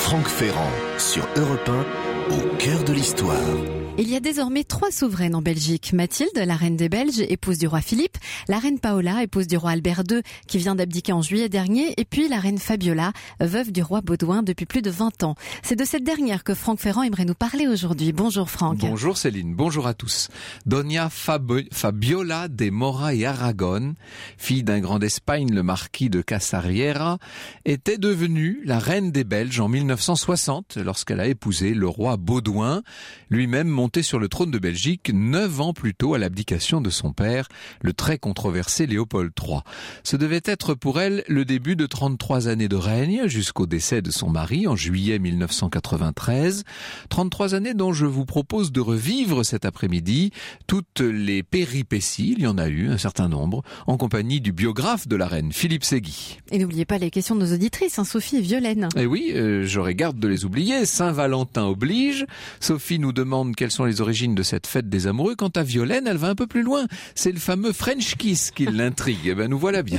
Franck Ferrand sur Europe 1, au cœur de l'histoire. Il y a désormais 3 souveraines en Belgique. Mathilde, la reine des Belges, épouse du roi Philippe, la reine Paola, épouse du roi Albert II, qui vient d'abdiquer en juillet dernier, et puis la reine Fabiola, veuve du roi Baudouin depuis plus de 20 ans. C'est de cette dernière que Franck Ferrand aimerait nous parler aujourd'hui. Bonjour Franck. Bonjour Céline, bonjour à tous. Doña Fabiola de Mora y Aragon, fille d'un grand d'Espagne, le marquis de Casariera, était devenue la reine des Belges en 1960, lorsqu'elle a épousé le roi Baudouin, lui-même monté sur le trône de Belgique 9 ans plus tôt à l'abdication de son père, le très controversé Léopold III. Ce devait être pour elle le début de 33 années de règne jusqu'au décès de son mari en juillet 1993. 33 années dont je vous propose de revivre cet après-midi toutes les péripéties, il y en a eu un certain nombre, en compagnie du biographe de la reine, Philippe Segui. Et n'oubliez pas les questions de nos auditrices, Sophie et Violaine. Eh oui, j'aurais garde de les oublier, Saint-Valentin oblige. Sophie nous demande quelles sont les origines de cette fête des amoureux. Quant à Violaine, elle va un peu plus loin. C'est le fameux French Kiss qui l'intrigue. Eh ben, nous voilà bien.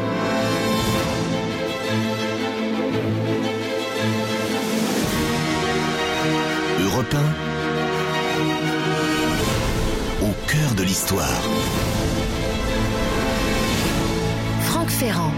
Europe 1, au cœur de l'histoire. Franck Ferrand.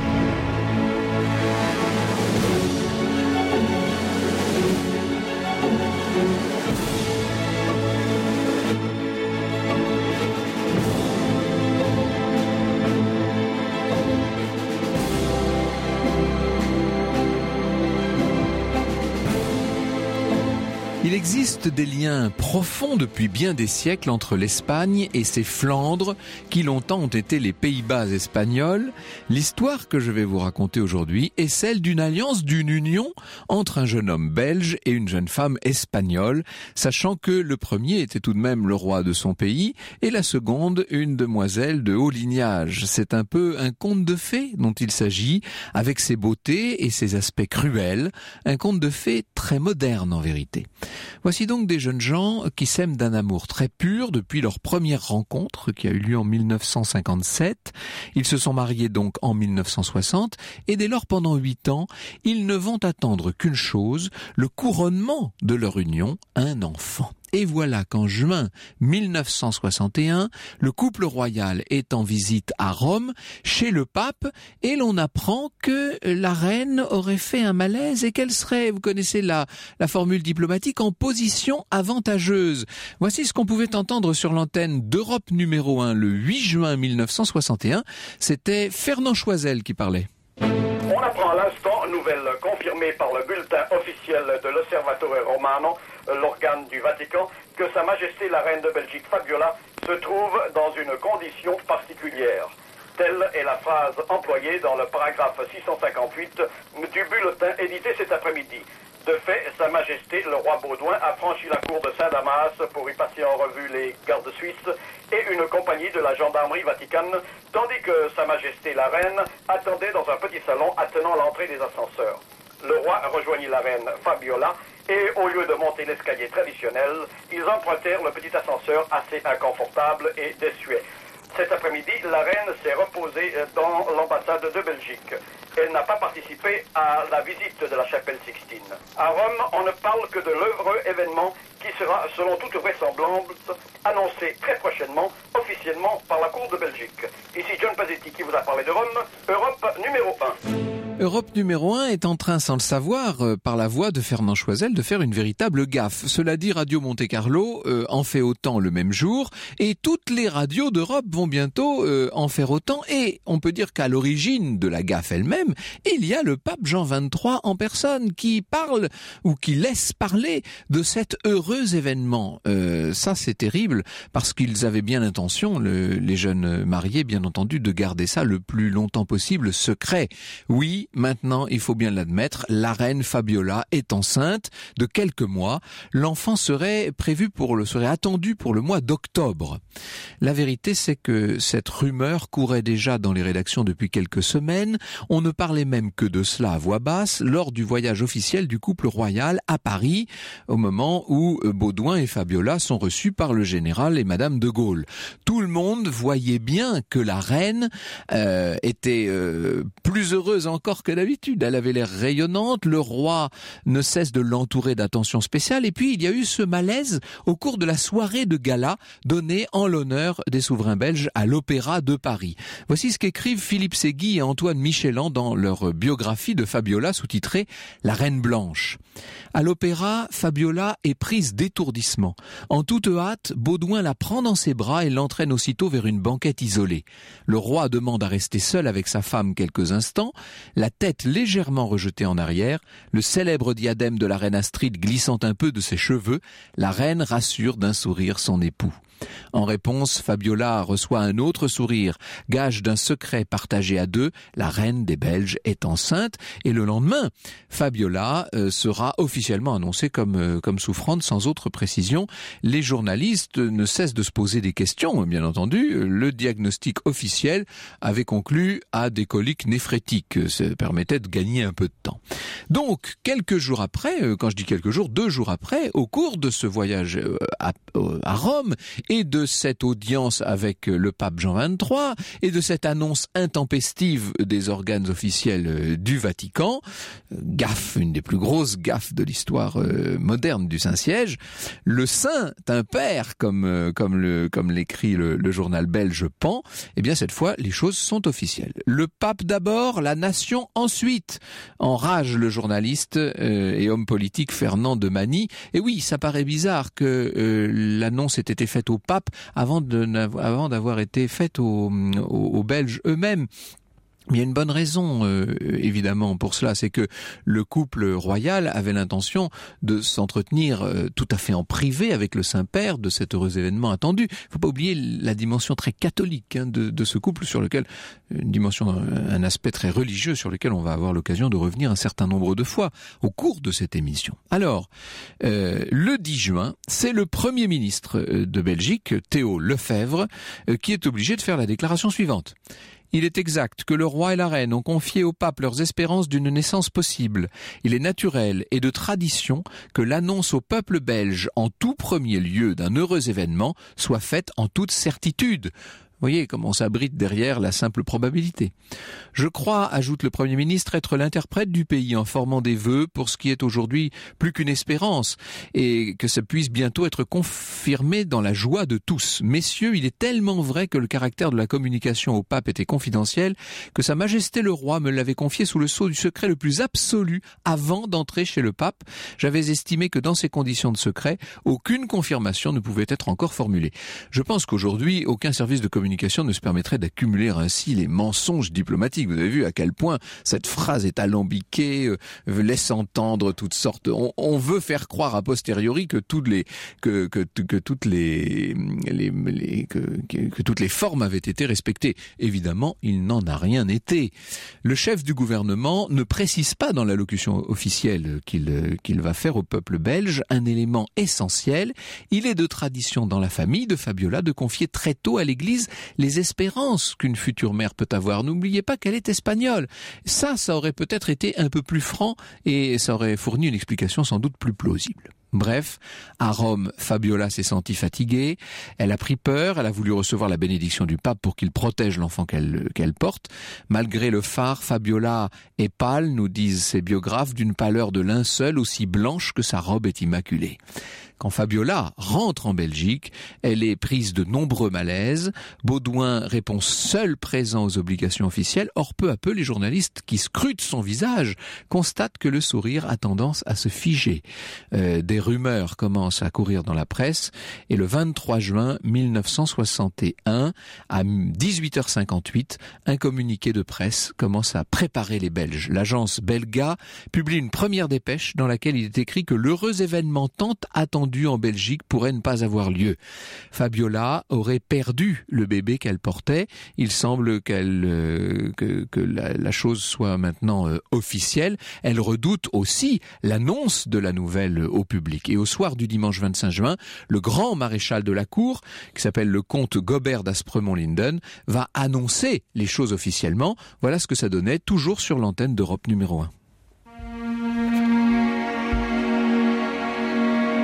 Il existe des liens profonds depuis bien des siècles entre l'Espagne et ses Flandres, qui longtemps ont été les Pays-Bas espagnols. L'histoire que je vais vous raconter aujourd'hui est celle d'une alliance, d'une union entre un jeune homme belge et une jeune femme espagnole, sachant que le premier était tout de même le roi de son pays et la seconde une demoiselle de haut lignage. C'est un peu un conte de fées dont il s'agit, avec ses beautés et ses aspects cruels, un conte de fées très moderne en vérité. Voici donc des jeunes gens qui s'aiment d'un amour très pur depuis leur première rencontre qui a eu lieu en 1957. Ils se sont mariés donc en 1960 et dès lors pendant 8 ans, ils ne vont attendre qu'une chose, le couronnement de leur union, un enfant. Et voilà qu'en juin 1961, le couple royal est en visite à Rome, chez le pape, et l'on apprend que la reine aurait fait un malaise et qu'elle serait, vous connaissez la formule diplomatique, en position avantageuse. Voici ce qu'on pouvait entendre sur l'antenne d'Europe numéro 1 le 8 juin 1961. C'était Fernand Choisel qui parlait. On apprend à l'instant, nouvelle confirmée par le bulletin officiel de l'Osservatore Romano, l'organe du Vatican, que Sa Majesté la Reine de Belgique Fabiola se trouve dans une condition particulière. Telle est la phrase employée dans le paragraphe 658 du bulletin édité cet après-midi. De fait, Sa Majesté, le roi Baudouin, a franchi la cour de Saint-Damas pour y passer en revue les gardes suisses et une compagnie de la gendarmerie vaticane, tandis que Sa Majesté, la Reine, attendait dans un petit salon attenant l'entrée des ascenseurs. Le roi rejoignit la reine Fabiola et, au lieu de monter l'escalier traditionnel, ils empruntèrent le petit ascenseur assez inconfortable et désuet. Cet après-midi, la reine s'est reposée dans l'ambassade de Belgique. Elle n'a pas participé à la visite de la chapelle Sixtine. À Rome, on ne parle que de l'heureux événement qui sera, selon toute vraisemblance, annoncé très prochainement, officiellement, par la Cour de Belgique. Ici John Pazetti qui vous a parlé de Rome, Europe numéro 1. Europe numéro 1 est en train, sans le savoir, par la voix de Fernand Choisel, de faire une véritable gaffe. Cela dit, Radio Monte-Carlo en fait autant le même jour, et toutes les radios d'Europe vont bientôt en faire autant, et on peut dire qu'à l'origine de la gaffe elle-même, il y a le pape Jean XXIII en personne qui parle, ou qui laisse parler de cet heureux événement. Ça, c'est terrible, parce qu'ils avaient bien l'intention, les jeunes mariés, bien entendu, de garder ça le plus longtemps possible secret. Oui, maintenant, il faut bien l'admettre, la reine Fabiola est enceinte de quelques mois. L'enfant serait attendu pour le mois d'octobre. La vérité, c'est que cette rumeur courait déjà dans les rédactions depuis quelques semaines. On ne parlait même que de cela à voix basse lors du voyage officiel du couple royal à Paris, au moment où Baudouin et Fabiola sont reçus par le général et Madame de Gaulle. Tout le monde voyait bien que la reine était plus heureuse encore encore que d'habitude. Elle avait l'air rayonnante, le roi ne cesse de l'entourer d'attention spéciale, et puis il y a eu ce malaise au cours de la soirée de gala donnée en l'honneur des souverains belges à l'Opéra de Paris. Voici ce qu'écrivent Philippe Ségui et Antoine Michelan dans leur biographie de Fabiola sous-titrée « La Reine Blanche ». À l'opéra, Fabiola est prise d'étourdissement. En toute hâte, Baudouin la prend dans ses bras et l'entraîne aussitôt vers une banquette isolée. Le roi demande à rester seul avec sa femme quelques instants, la tête légèrement rejetée en arrière, le célèbre diadème de la reine Astrid glissant un peu de ses cheveux, la reine rassure d'un sourire son époux. En réponse, Fabiola reçoit un autre sourire, gage d'un secret partagé à deux, la reine des Belges est enceinte, et le lendemain, Fabiola sera officiellement annoncée comme souffrante sans autre précision. Les journalistes ne cessent de se poser des questions, bien entendu. Le diagnostic officiel avait conclu à des coliques néphrétiques, ça permettait de gagner un peu de temps. Donc, quelques jours après, quand je dis quelques jours, 2 jours après, au cours de ce voyage à Rome, et de cette audience avec le pape Jean XXIII, et de cette annonce intempestive des organes officiels du Vatican, gaffe, une des plus grosses gaffes de l'histoire moderne du Saint-Siège, le Saint-Impère, comme l'écrit le journal belge Pan, eh bien cette fois, les choses sont officielles. Le pape d'abord, la nation ensuite. Enrage le journaliste et homme politique Fernand de Mani. Et oui, ça paraît bizarre que l'annonce ait été faite au pape avant d'avoir été faite aux Belges eux-mêmes. Il y a une bonne raison, évidemment, pour cela, c'est que le couple royal avait l'intention de s'entretenir tout à fait en privé avec le Saint-Père de cet heureux événement attendu. Il ne faut pas oublier la dimension très catholique de ce couple, sur lequel un aspect très religieux sur lequel on va avoir l'occasion de revenir un certain nombre de fois au cours de cette émission. Alors, le 10 juin, c'est le Premier ministre de Belgique, Théo Lefèvre, qui est obligé de faire la déclaration suivante. Il est exact que le roi et la reine ont confié au pape leurs espérances d'une naissance possible. Il est naturel et de tradition que l'annonce au peuple belge en tout premier lieu d'un heureux événement soit faite en toute certitude. Vous voyez comment on s'abrite derrière la simple probabilité. Je crois, ajoute le Premier ministre, être l'interprète du pays en formant des vœux pour ce qui est aujourd'hui plus qu'une espérance et que ça puisse bientôt être confirmé dans la joie de tous. Messieurs, il est tellement vrai que le caractère de la communication au pape était confidentiel que Sa Majesté le Roi me l'avait confié sous le sceau du secret le plus absolu avant d'entrer chez le pape. J'avais estimé que dans ces conditions de secret, aucune confirmation ne pouvait être encore formulée. Je pense qu'aujourd'hui, aucun service de communication ne se permettrait d'accumuler ainsi les mensonges diplomatiques. Vous avez vu à quel point cette phrase est alambiquée, laisse entendre toutes sortes. On veut faire croire a posteriori que toutes les formes avaient été respectées. Évidemment, il n'en a rien été. Le chef du gouvernement ne précise pas dans l'allocution officielle qu'il va faire au peuple belge un élément essentiel. Il est de tradition dans la famille de Fabiola de confier très tôt à l'Église les espérances qu'une future mère peut avoir. N'oubliez pas qu'elle est espagnole. Ça aurait peut-être été un peu plus franc et ça aurait fourni une explication sans doute plus plausible. Bref, à Rome, Fabiola s'est sentie fatiguée, elle a pris peur, elle a voulu recevoir la bénédiction du pape pour qu'il protège l'enfant qu'elle porte. Malgré le phare, Fabiola est pâle, nous disent ses biographes, d'une pâleur de linceul aussi blanche que sa robe est immaculée. Quand Fabiola rentre en Belgique, elle est prise de nombreux malaises. Baudouin répond seul présent aux obligations officielles. Or, peu à peu, les journalistes qui scrutent son visage constatent que le sourire a tendance à se figer. Des rumeurs commencent à courir dans la presse et le 23 juin 1961, à 18h58, un communiqué de presse commence à préparer les Belges. L'agence Belga publie une première dépêche dans laquelle il est écrit que l'heureux événement tant attendu en Belgique pourrait ne pas avoir lieu. Fabiola aurait perdu le bébé qu'elle portait. Il semble que la chose soit maintenant officielle. Elle redoute aussi l'annonce de la nouvelle au public. Et au soir du dimanche 25 juin, le grand maréchal de la cour, qui s'appelle le comte Gobert d'Aspremont-Linden, va annoncer les choses officiellement. Voilà ce que ça donnait, toujours sur l'antenne d'Europe numéro 1.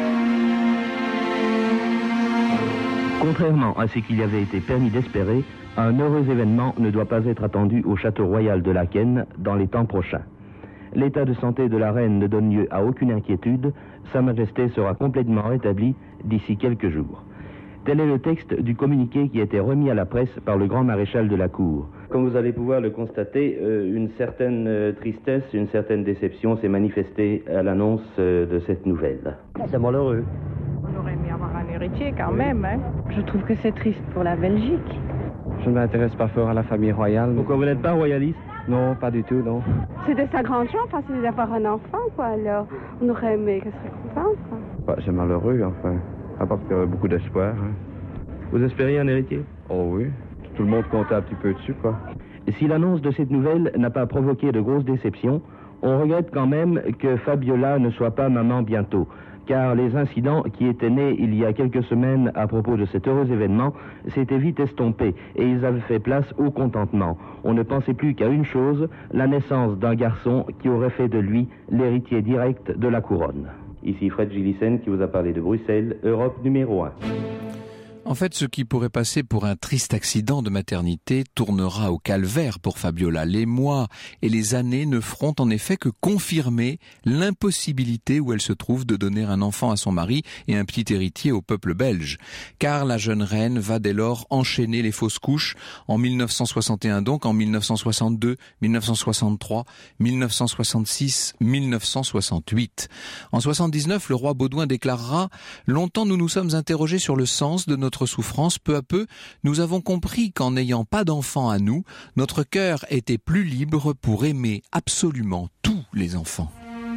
Contrairement à ce qu'il y avait été permis d'espérer, Un heureux événement ne doit pas être attendu au château royal de Laeken dans les temps prochains. L'état de santé de la reine ne donne lieu à aucune inquiétude. Sa Majesté sera complètement rétablie d'ici quelques jours. Tel est le texte du communiqué qui a été remis à la presse par le grand maréchal de la cour. Comme vous allez pouvoir le constater, une certaine tristesse, une certaine déception s'est manifestée à l'annonce de cette nouvelle. C'est malheureux. On aurait aimé avoir un héritier quand même, hein. Je trouve que c'est triste pour la Belgique. Je ne m'intéresse pas fort à la famille royale. Pourquoi vous n'êtes pas royaliste? Non, pas du tout, non. C'est de sa grande chance, enfin, c'est d'avoir un enfant, quoi, alors. On aurait aimé qu'elle serait contente, quoi. Bah, c'est malheureux, enfin. À part qu'il y avait beaucoup d'espoir. Hein. Vous espériez un héritier? Oh oui. Tout le monde comptait un petit peu dessus, quoi. Si l'annonce de cette nouvelle n'a pas provoqué de grosses déceptions, on regrette quand même que Fabiola ne soit pas maman bientôt. Car les incidents qui étaient nés il y a quelques semaines à propos de cet heureux événement s'étaient vite estompés et ils avaient fait place au contentement. On ne pensait plus qu'à une chose, la naissance d'un garçon qui aurait fait de lui l'héritier direct de la couronne. Ici Fred Gillissen qui vous a parlé de Bruxelles, Europe numéro 1. En fait, ce qui pourrait passer pour un triste accident de maternité tournera au calvaire pour Fabiola. Les mois et les années ne feront en effet que confirmer l'impossibilité où elle se trouve de donner un enfant à son mari et un petit héritier au peuple belge. Car la jeune reine va dès lors enchaîner les fausses couches en 1961 donc, en 1962, 1963, 1966, 1968. En 79, le roi Baudouin déclarera « Longtemps nous nous sommes interrogés sur le sens de notre souffrance, peu à peu, nous avons compris qu'en n'ayant pas d'enfants à nous, notre cœur était plus libre pour aimer absolument tous les enfants. »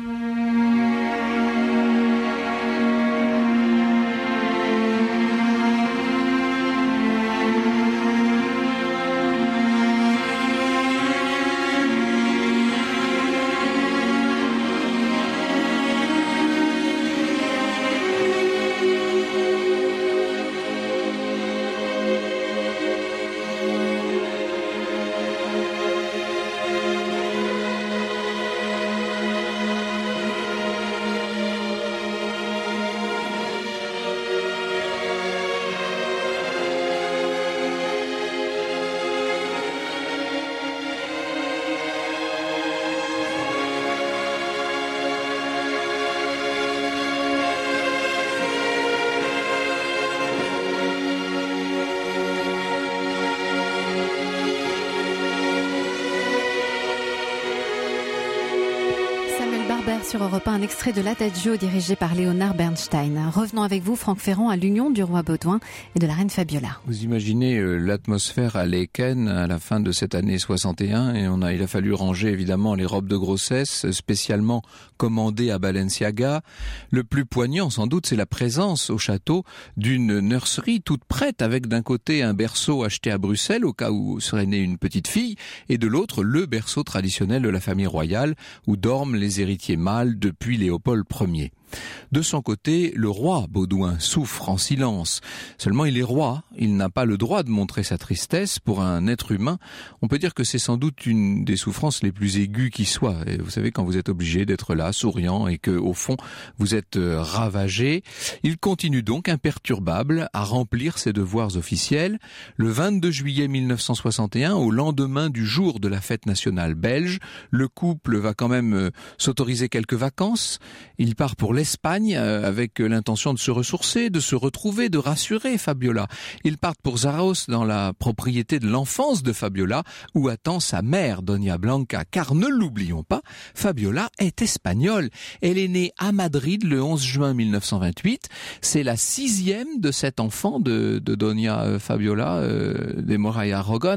Sur Europe 1, un extrait de l'Adagio dirigé par Léonard Bernstein. Revenons avec vous, Franck Ferrand, à l'union du roi Baudouin et de la reine Fabiola. Vous imaginez l'atmosphère à Laeken à la fin de cette année 61 et il a fallu ranger évidemment les robes de grossesse spécialement commandées à Balenciaga. Le plus poignant sans doute, c'est la présence au château d'une nurserie toute prête avec d'un côté un berceau acheté à Bruxelles au cas où serait née une petite fille et de l'autre le berceau traditionnel de la famille royale où dorment les héritiers mâles depuis Léopold Ier. De son côté, le roi Baudouin souffre en silence. Seulement il est roi, il n'a pas le droit de montrer sa tristesse. Pour un être humain, on peut dire que c'est sans doute une des souffrances les plus aiguës qui soit. Et vous savez, quand vous êtes obligé d'être là, souriant, et que au fond, vous êtes ravagé. Il continue donc imperturbable à remplir ses devoirs officiels. Le 22 juillet 1961, au lendemain du jour de la fête nationale belge, le couple va quand même s'autoriser quelques vacances. Il part pour l'Espagne avec l'intention de se ressourcer, de se retrouver, de rassurer Fabiola. Ils partent pour Zarauz dans la propriété de l'enfance de Fabiola où attend sa mère Doña Blanca. Car ne l'oublions pas, Fabiola est espagnole. Elle est née à Madrid le 11 juin 1928. C'est la 6e de cet enfant de Doña Fabiola de Moray Aragon.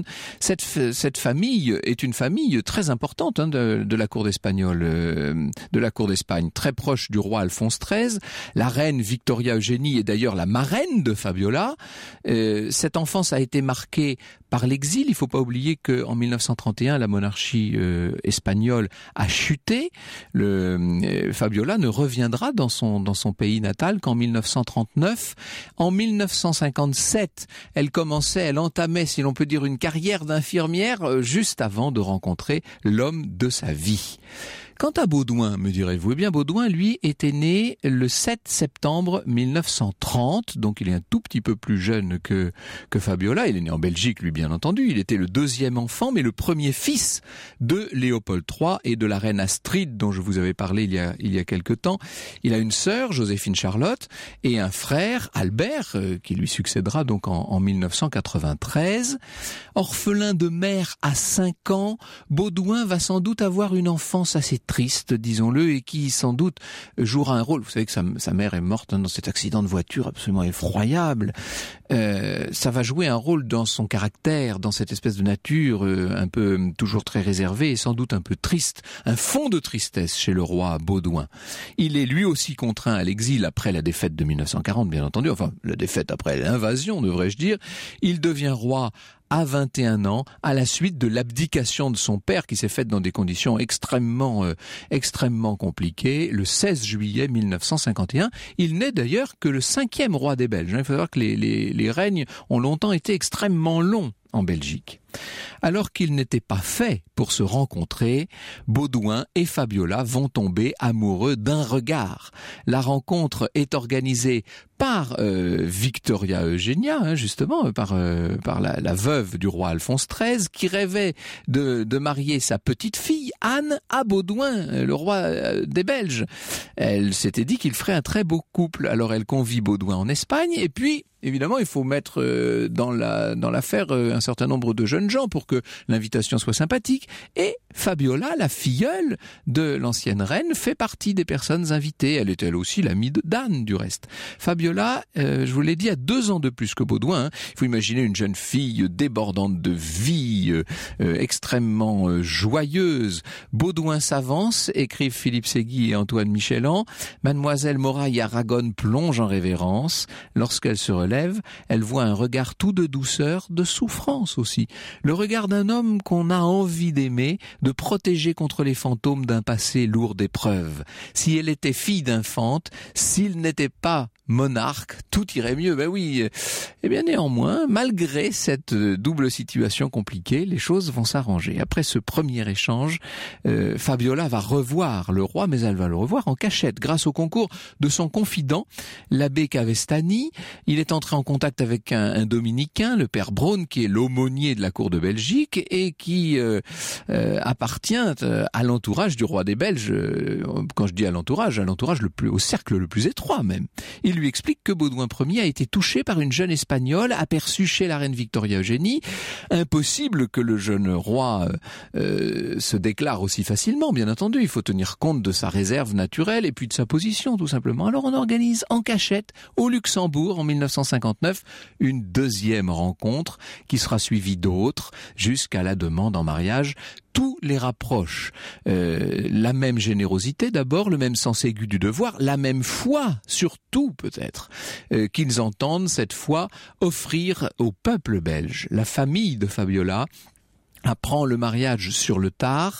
Cette famille est une famille très importante de la cour d'Espagne, très proche du roi Alphonse XIII. La reine Victoria Eugénie est d'ailleurs la marraine de Fabiola. Cette enfance a été marquée par l'exil. Il ne faut pas oublier qu'en 1931, la monarchie espagnole a chuté. Fabiola ne reviendra dans son pays natal qu'en 1939. En 1957, elle entamait, si l'on peut dire, une carrière d'infirmière juste avant de rencontrer l'homme de sa vie. Quant à Baudouin, me direz-vous, eh bien Baudouin, lui, était né le 7 septembre 1930, donc il est un tout petit peu plus jeune que Fabiola. Il est né en Belgique, lui, bien entendu. Il était le deuxième enfant, mais le premier fils de Léopold III et de la reine Astrid, dont je vous avais parlé il y a quelque temps. Il a une sœur, Joséphine Charlotte, et un frère, Albert, qui lui succédera donc en 1993. Orphelin de mère à 5 ans, Baudouin va sans doute avoir une enfance assez triste, disons-le, et qui sans doute jouera un rôle. Vous savez que sa mère est morte dans cet accident de voiture absolument effroyable. Ça va jouer un rôle dans son caractère, dans cette espèce de nature un peu toujours très réservée et sans doute un peu triste, un fond de tristesse chez le roi Baudouin. Il est lui aussi contraint à l'exil après la défaite de 1940, bien entendu, enfin la défaite après l'invasion, devrais-je dire. Il devient roi à 21 ans, à la suite de l'abdication de son père qui s'est faite dans des conditions extrêmement compliquées, le 16 juillet 1951. Il n'est d'ailleurs que le 5e roi des Belges. Il faut savoir que les règnes ont longtemps été extrêmement longs en Belgique. Alors qu'ils n'étaient pas faits pour se rencontrer, Baudouin et Fabiola vont tomber amoureux d'un regard. La rencontre est organisée par Victoria Eugenia, justement, par la veuve du roi Alphonse XIII, qui rêvait de marier sa petite fille, Anne, à Baudouin, le roi des Belges. Elle s'était dit qu'il ferait un très beau couple. Alors elle convie Baudouin en Espagne, et puis évidemment, il faut mettre dans l'affaire un certain nombre de jeunes gens pour que l'invitation soit sympathique. Et Fabiola, la filleule de l'ancienne reine, fait partie des personnes invitées. Elle est elle aussi l'amie d'Anne, du reste. Fabiola, je vous l'ai dit, a 2 ans de plus que Baudouin. Il faut imaginer une jeune fille débordante de vie, extrêmement joyeuse. Baudouin s'avance, écrivent Philippe Ségui et Antoine Michelan. Mademoiselle Moraille Aragon plonge en révérence. Lorsqu'elle se relève, elle voit un regard tout de douceur, de souffrance aussi. Le regard d'un homme qu'on a envie d'aimer, de protéger contre les fantômes d'un passé lourd d'épreuves. Si elle était fille d'infante, s'il n'était pas monarque, tout irait mieux. Ben oui. Eh bien néanmoins, malgré cette double situation compliquée, les choses vont s'arranger. Après ce premier échange, Fabiola va revoir le roi, mais elle va le revoir en cachette, grâce au concours de son confident, l'abbé Cavestani. Il est entré en contact avec un dominicain, le père Braun, qui est l'aumônier de la cour de Belgique et qui appartient à l'entourage du roi des Belges. Quand je dis à l'entourage au cercle le plus étroit même. Il lui explique que Baudouin Ier a été touché par une jeune espagnole aperçue chez la reine Victoria Eugénie. Impossible que le jeune roi se déclare aussi facilement, bien entendu. Il faut tenir compte de sa réserve naturelle et puis de sa position, tout simplement. Alors on organise en cachette, au Luxembourg, en 1959, une 2e rencontre qui sera suivie d'autres jusqu'à la demande en mariage. Tout les rapproche. La même générosité d'abord, le même sens aigu du devoir, la même foi, surtout peut-être, qu'ils entendent cette fois offrir au peuple belge. La famille de Fabiola apprend le mariage sur le tard.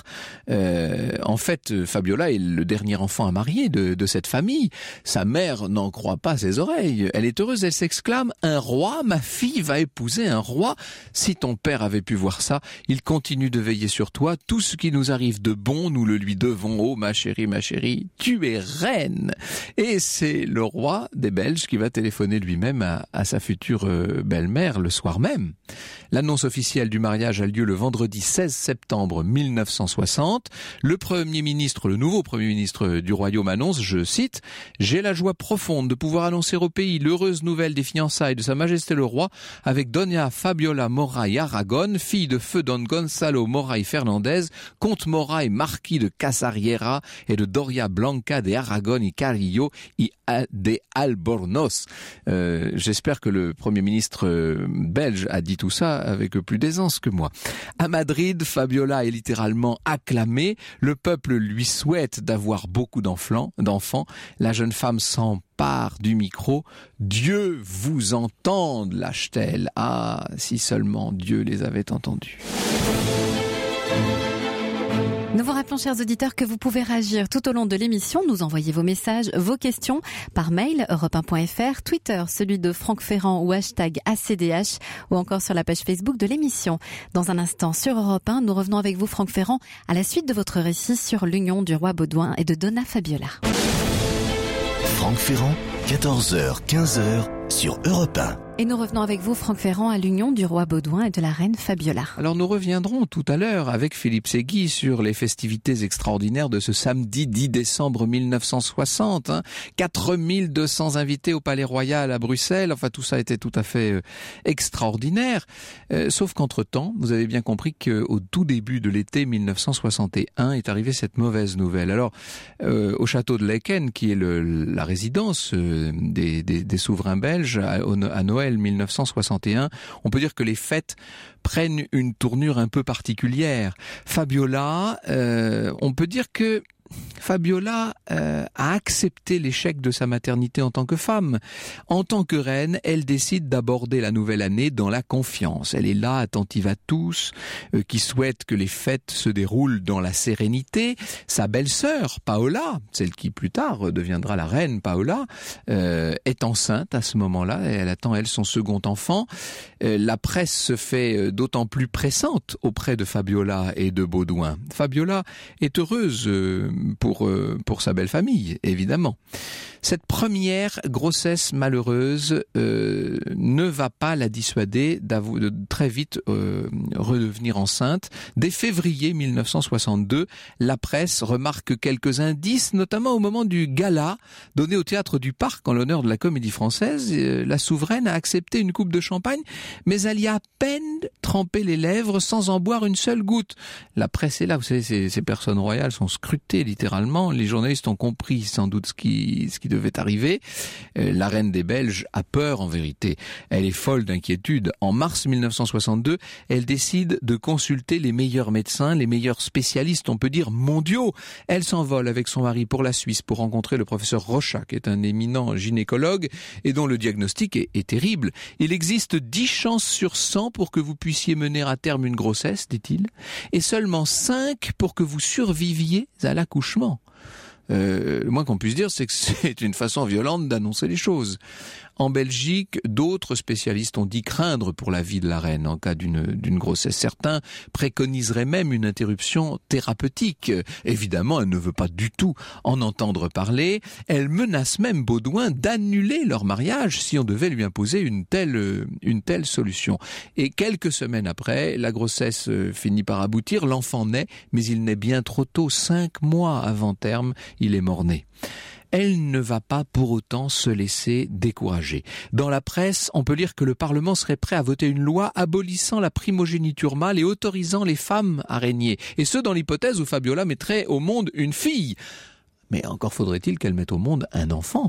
En fait, Fabiola est le dernier enfant à marier de cette famille. Sa mère n'en croit pas ses oreilles. Elle est heureuse, elle s'exclame « Un roi, ma fille va épouser un roi. Si ton père avait pu voir ça, il continue de veiller sur toi. Tout ce qui nous arrive de bon, nous le lui devons. Oh ma chérie, tu es reine !» Et c'est le roi des Belges qui va téléphoner lui-même à sa future belle-mère le soir même. L'annonce officielle du mariage a lieu le vendredi 16 septembre 1960. Le nouveau Premier ministre du Royaume annonce, je cite, « J'ai la joie profonde de pouvoir annoncer au pays l'heureuse nouvelle des fiançailles de Sa Majesté le Roi avec Doña Fabiola Moraille Aragon, fille de feu Don Gonzalo Moraille Fernandez, comte Moraille marquis de Casariera et de Doria Blanca de Aragon y Carillo y de Albornoz. » J'espère que le Premier ministre belge a dit tout ça avec plus d'aisance que moi. À Madrid, Fabiola est littéralement acclamée. Le peuple lui souhaite d'avoir beaucoup d'enfants. La jeune femme s'empare du micro. « Dieu vous entende », lâche-t-elle. Ah, si seulement Dieu les avait entendus. Nous vous rappelons, chers auditeurs, que vous pouvez réagir tout au long de l'émission, nous envoyer vos messages, vos questions par mail europe1.fr, Twitter, celui de Franck Ferrand ou hashtag ACDH, ou encore sur la page Facebook de l'émission. Dans un instant, sur Europe 1, nous revenons avec vous, Franck Ferrand, à la suite de votre récit sur l'union du roi Baudouin et de Donna Fabiola. Franck Ferrand, 14h, 15h sur Europe 1. Et nous revenons avec vous, Franck Ferrand, à l'union du roi Baudouin et de la reine Fabiola. Alors nous reviendrons tout à l'heure avec Philippe Segui sur les festivités extraordinaires de ce samedi 10 décembre 1960. 4200 invités au Palais Royal à Bruxelles. Enfin, tout ça était tout à fait extraordinaire. Sauf qu'entre-temps, vous avez bien compris qu'au tout début de l'été 1961 est arrivée cette mauvaise nouvelle. Alors, au château de Laeken, qui est la résidence des souverains belges, à Noël 1961, on peut dire que les fêtes prennent une tournure un peu particulière. Fabiola, on peut dire que Fabiola a accepté l'échec de sa maternité en tant que femme. En tant que reine, elle décide d'aborder la nouvelle année dans la confiance. Elle est là, attentive à tous, qui souhaite que les fêtes se déroulent dans la sérénité. Sa belle-sœur, Paola, celle qui plus tard deviendra la reine Paola, est enceinte à ce moment-là. Elle attend, elle, son second enfant. La presse se fait d'autant plus pressante auprès de Fabiola et de Baudouin. Fabiola est heureuse pour sa belle famille, évidemment. Cette première grossesse malheureuse ne va pas la dissuader de très vite redevenir enceinte. Dès février 1962, la presse remarque quelques indices, notamment au moment du gala donné au Théâtre du Parc en l'honneur de la Comédie Française. La souveraine a accepté une coupe de champagne, mais elle y a à peine trempé les lèvres sans en boire une seule goutte. La presse est là, vous savez, ces personnes royales sont scrutées littéralement. Les journalistes ont compris sans doute ce qui devait arriver. La reine des Belges a peur en vérité. Elle est folle d'inquiétude. En mars 1962, elle décide de consulter les meilleurs médecins, les meilleurs spécialistes, on peut dire mondiaux. Elle s'envole avec son mari pour la Suisse pour rencontrer le professeur Rochat, qui est un éminent gynécologue et dont le diagnostic est terrible. Il existe 10 chances sur 100 pour que vous puissiez mener à terme une grossesse, dit-il, et seulement 5 pour que vous surviviez à l'accouchement. Le moins qu'on puisse dire, c'est que c'est une façon violente d'annoncer les choses. En Belgique, d'autres spécialistes ont dit craindre pour la vie de la reine en cas d'une grossesse. Certains préconiseraient même une interruption thérapeutique. Évidemment, elle ne veut pas du tout en entendre parler. Elle menace même Baudouin d'annuler leur mariage si on devait lui imposer une telle solution. Et quelques semaines après, la grossesse finit par aboutir, l'enfant naît, mais il naît bien trop tôt, 5 mois avant terme, il est mort-né. Elle ne va pas pour autant se laisser décourager. Dans la presse, on peut lire que le Parlement serait prêt à voter une loi abolissant la primogéniture mâle et autorisant les femmes à régner. Et ce, dans l'hypothèse où Fabiola mettrait au monde une fille. Mais encore faudrait-il qu'elle mette au monde un enfant.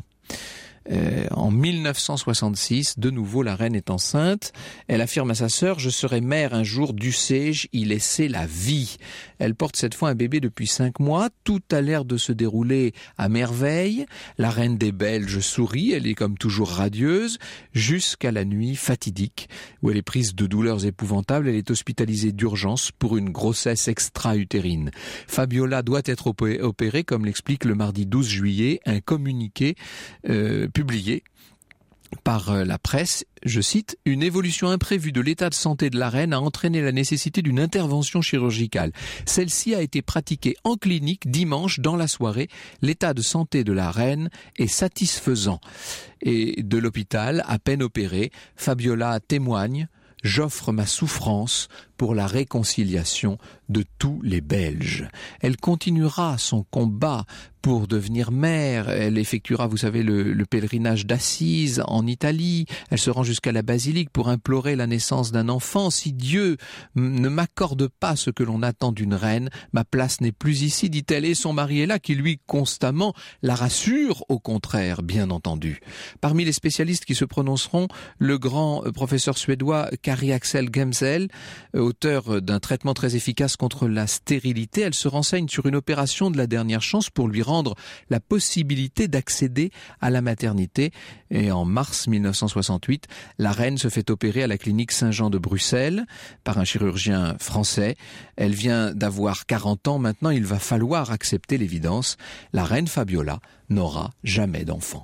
En 1966, de nouveau, la reine est enceinte. Elle affirme à sa sœur « Je serai mère un jour, dussé-je y laisser la vie ». Elle porte cette fois un bébé depuis 5 mois. Tout a l'air de se dérouler à merveille. La reine des Belges sourit, elle est comme toujours radieuse, jusqu'à la nuit fatidique, où elle est prise de douleurs épouvantables. Elle est hospitalisée d'urgence pour une grossesse extra-utérine. Fabiola doit être opérée, comme l'explique le mardi 12 juillet, un communiqué publié par la presse, je cite, « Une évolution imprévue de l'état de santé de la reine a entraîné la nécessité d'une intervention chirurgicale. Celle-ci a été pratiquée en clinique dimanche dans la soirée. L'état de santé de la reine est satisfaisant. » Et de l'hôpital, à peine opérée, Fabiola témoigne « J'offre ma souffrance pour la réconciliation de tous les Belges. » Elle continuera son combat pour devenir mère. Elle effectuera, vous savez, le pèlerinage d'Assise en Italie. Elle se rend jusqu'à la basilique pour implorer la naissance d'un enfant. « Si Dieu ne m'accorde pas ce que l'on attend d'une reine, ma place n'est plus ici, dit-elle. Et son mari est là, qui lui constamment la rassure, au contraire, bien entendu. Parmi les spécialistes qui se prononceront, le grand professeur suédois Kari Axel Gemzell, auteur d'un traitement très efficace contre la stérilité, elle se renseigne sur une opération de la dernière chance pour lui rendre la possibilité d'accéder à la maternité. Et en mars 1968, la reine se fait opérer à la clinique Saint-Jean de Bruxelles par un chirurgien français. Elle vient d'avoir 40 ans. Maintenant, il va falloir accepter l'évidence. La reine Fabiola n'aura jamais d'enfant.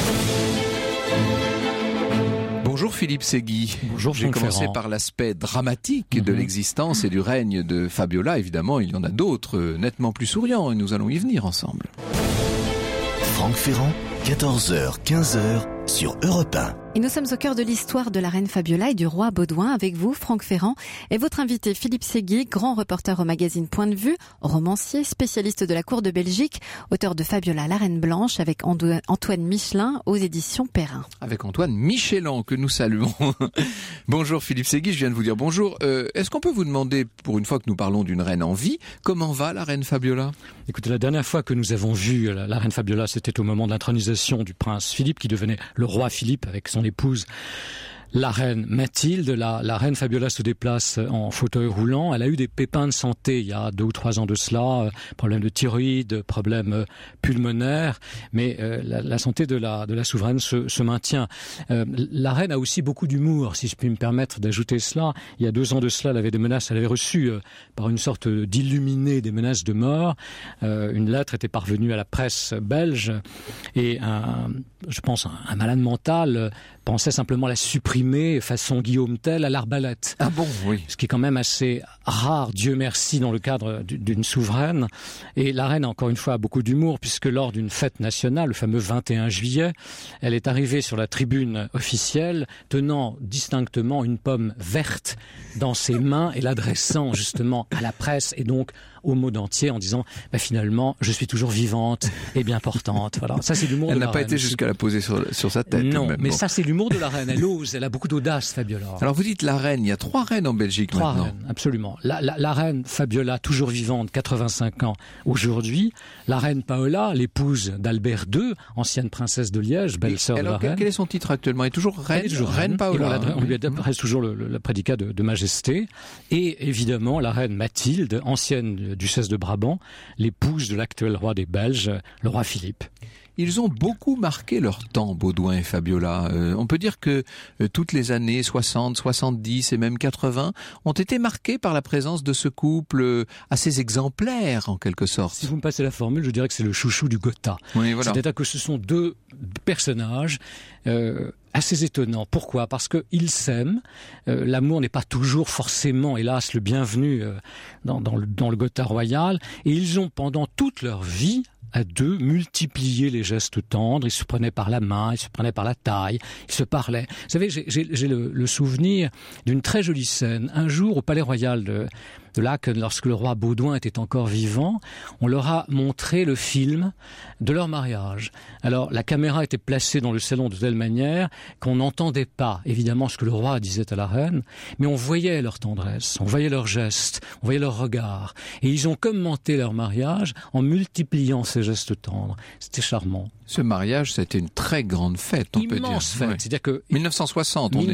Bonjour Philippe Segui. Bonjour. J'ai commencé par l'aspect dramatique de l'existence et du règne de Fabiola. Évidemment, il y en a d'autres nettement plus souriants et nous allons y venir ensemble. Franck Ferrand, 14h, 15h sur Europe 1. Et nous sommes au cœur de l'histoire de la reine Fabiola et du roi Baudouin avec vous, Franck Ferrand, et votre invité Philippe Segui, grand reporter au magazine Point de Vue, romancier, spécialiste de la cour de Belgique, auteur de Fabiola, la reine blanche, avec Antoine Michelin aux éditions Perrin. Avec Antoine Michelin que nous saluons. Bonjour Philippe Segui, je viens de vous dire bonjour. Est-ce qu'on peut vous demander, pour une fois que nous parlons d'une reine en vie, comment va la reine Fabiola ? Écoutez, la dernière fois que nous avons vu la reine Fabiola, c'était au moment de l'intronisation du prince Philippe, qui devenait le roi Philippe avec son épouse la reine Mathilde. La reine Fabiola se déplace en fauteuil roulant. Elle a eu des pépins de santé il y a 2 ou 3 ans de cela, problème de thyroïde, problème pulmonaire, mais la santé de la souveraine se maintient. La reine a aussi beaucoup d'humour, si je puis me permettre d'ajouter cela. Il y a 2 ans de cela, elle avait des menaces, elle avait reçu par une sorte d'illuminé des menaces de mort. Une lettre était parvenue à la presse belge et je pense un malade mental pensait simplement la supprimer façon Guillaume Tell à l'arbalète. Ah bon, oui. Ce qui est quand même assez rare, Dieu merci, dans le cadre d'une souveraine. Et la reine, encore une fois, a beaucoup d'humour, puisque lors d'une fête nationale, le fameux 21 juillet, elle est arrivée sur la tribune officielle, tenant distinctement une pomme verte dans ses mains et l'adressant justement à la presse et donc au monde entier en disant finalement je suis toujours vivante et bien portante. Voilà, ça c'est l'humour de la reine. Elle n'a pas été jusqu'à la poser sur sa tête. Non, même. Mais ça c'est l'humour de la reine. Elle ose, elle a beaucoup d'audace, Fabiola. Alors vous dites la reine, il y a 3 reines en Belgique 3 maintenant. reines, absolument. La reine Fabiola, toujours vivante, 85 ans aujourd'hui. La reine Paola, l'épouse d'Albert II, ancienne princesse de Liège, belle-sœur de la reine. Quel est son titre actuellement ? Elle est toujours reine, reine Paola. On lui adresse toujours le prédicat de majesté. Et évidemment la reine Mathilde, ancienne duchesse de Brabant, l'épouse de l'actuel roi des Belges, le roi Philippe. Ils ont beaucoup marqué leur temps, Baudouin et Fabiola. On peut dire que toutes les années 60, 70 et même 80 ont été marquées par la présence de ce couple assez exemplaire, en quelque sorte. Si vous me passez la formule, je dirais que c'est le chouchou du Gotha. Oui, voilà. C'est-à-dire que ce sont 2 personnages assez étonnants. Pourquoi ? Parce qu'ils s'aiment. L'amour n'est pas toujours forcément, hélas, le bienvenu dans le Gotha royal. Et ils ont, pendant toute leur vie, à 2, multiplié les gestes tendres. Ils se prenaient par la main, ils se prenaient par la taille, ils se parlaient. Vous savez, j'ai le souvenir d'une très jolie scène. Un jour, au Palais Royal de Laeken, lorsque le roi Baudouin était encore vivant, on leur a montré le film de leur mariage. Alors, la caméra était placée dans le salon de telle manière qu'on n'entendait pas, évidemment, ce que le roi disait à la reine, mais on voyait leur tendresse, on voyait leurs gestes, on voyait leurs regards. Et ils ont commenté leur mariage en multipliant ces gestes tendres. C'était charmant. Ce mariage, ça a été une très grande fête, on peut dire. Immense fête. Ouais. C'est-à-dire que 1960, tout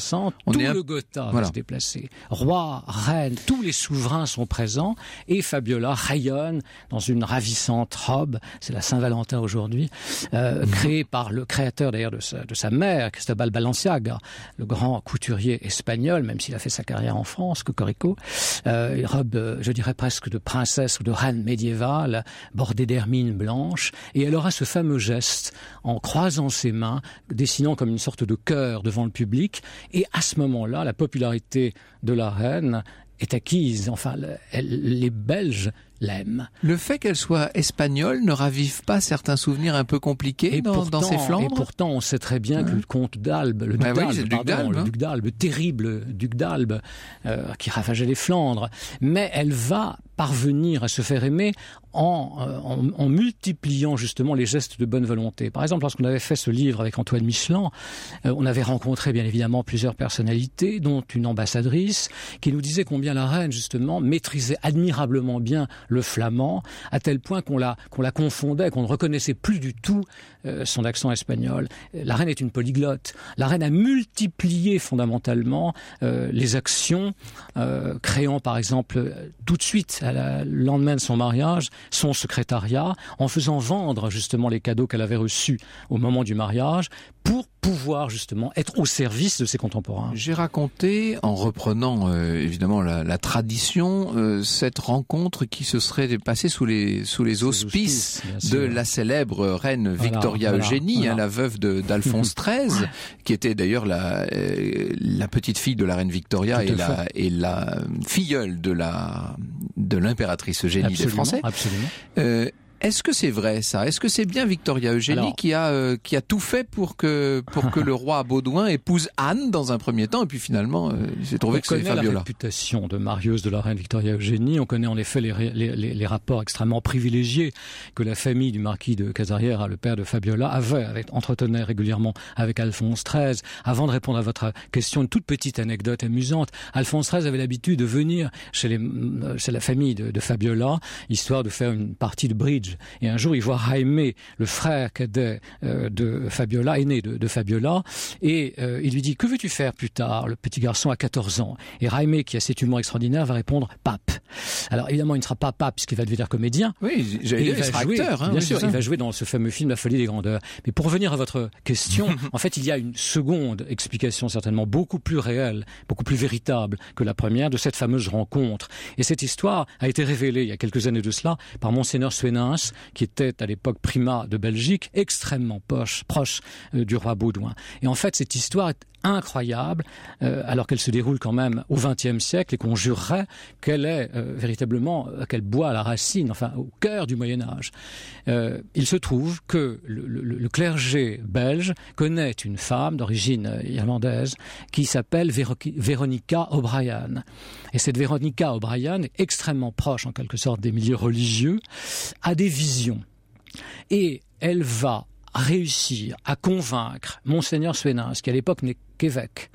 le Gotha va se déplacer. Roi, reine, tous les souverains sont présents et Fabiola rayonne dans une ravissante robe, c'est la Saint-Valentin aujourd'hui, créée par le créateur d'ailleurs de sa mère, Cristobal Balenciaga, le grand couturier espagnol, même s'il a fait sa carrière en France, Cocorico. Une robe, je dirais presque de princesse ou de reine médiévale, bordée d'hermine blanche, et elle aura ce fameux geste en croisant ses mains, dessinant comme une sorte de cœur devant le public, et à ce moment-là, la popularité de la reine est acquise. Enfin, les Belges l'aiment. Le fait qu'elle soit espagnole ne ravive pas certains souvenirs un peu compliqués dans ses Flandres ? Et pourtant, on sait très bien que le comte d'Albe, le duc d'Albe, le terrible duc d'Albe, qui ravageait les Flandres, mais elle va parvenir à se faire aimer en multipliant justement les gestes de bonne volonté. Par exemple, lorsqu'on avait fait ce livre avec Antoine Michelin, on avait rencontré bien évidemment plusieurs personnalités, dont une ambassadrice, qui nous disait combien la reine justement maîtrisait admirablement bien le flamand, à tel point qu'on la confondait, qu'on ne reconnaissait plus du tout son accent espagnol. La reine est une polyglotte. La reine a multiplié fondamentalement les actions, créant par exemple tout de suite, le lendemain de son mariage, son secrétariat, en faisant vendre justement les cadeaux qu'elle avait reçus au moment du mariage, pour pouvoir justement être au service de ses contemporains. J'ai raconté, en reprenant évidemment la tradition, cette rencontre qui se serait passée sous les auspices de la célèbre reine Victoria Eugénie, la veuve d'Alphonse XIII, qui était d'ailleurs la petite fille de la reine Victoria et la filleule de l'impératrice Eugénie des Français. Absolument. Est-ce que c'est vrai ça? Est-ce que c'est bien Victoria Eugénie qui a tout fait pour que le roi Baudouin épouse Anne dans un premier temps, et puis finalement il s'est trouvé que c'est Fabiola? On connaît la réputation de marieuse de la reine Victoria Eugénie. On connaît en effet les rapports extrêmement privilégiés que la famille du marquis de Casarière, le père de Fabiola, entretenait régulièrement avec Alphonse XIII. Avant de répondre à votre question, une toute petite anecdote amusante. Alphonse XIII avait l'habitude de venir chez la famille de Fabiola, histoire de faire une partie de bridge. Et un jour, il voit Jaime, le frère cadet de Fabiola, aîné de Fabiola, et il lui dit « Que veux-tu faire plus tard ?» Le petit garçon a 14 ans. Et Jaime, qui a cet humour extraordinaire, va répondre « Pape ». Alors évidemment, il ne sera pas pape puisqu'il va devenir comédien. Oui, il sera acteur. Bien sûr, il va jouer dans ce fameux film La Folie des Grandeurs. Mais pour revenir à votre question, en fait, il y a une seconde explication certainement beaucoup plus réelle, beaucoup plus véritable que la première de cette fameuse rencontre. Et cette histoire a été révélée il y a quelques années de cela par Monseigneur Suenens, qui était à l'époque primat de Belgique, extrêmement proche du roi Baudouin. Et en fait, cette histoire est incroyable, alors qu'elle se déroule quand même au XXe siècle et qu'on jurerait qu'elle est véritablement, qu'elle boit à la racine, enfin au cœur du Moyen-Âge. Il se trouve que le clergé belge connaît une femme d'origine irlandaise qui s'appelle Veronica O'Brien. Et cette Veronica O'Brien est extrêmement proche en quelque sorte des milieux religieux, a des visions. Et elle va réussir à convaincre Monseigneur Suenens, qui à l'époque n'est qu'évêque,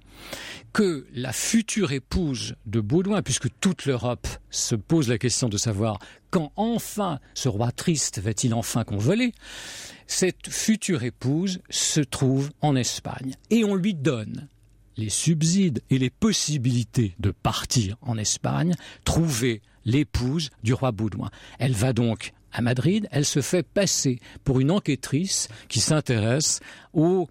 que la future épouse de Baudouin, puisque toute l'Europe se pose la question de savoir quand enfin ce roi triste va-t-il enfin convoler, cette future épouse se trouve en Espagne. Et on lui donne les subsides et les possibilités de partir en Espagne, trouver l'épouse du roi Baudouin. Elle va donc à Madrid, elle se fait passer pour une enquêtrice qui s'intéresse au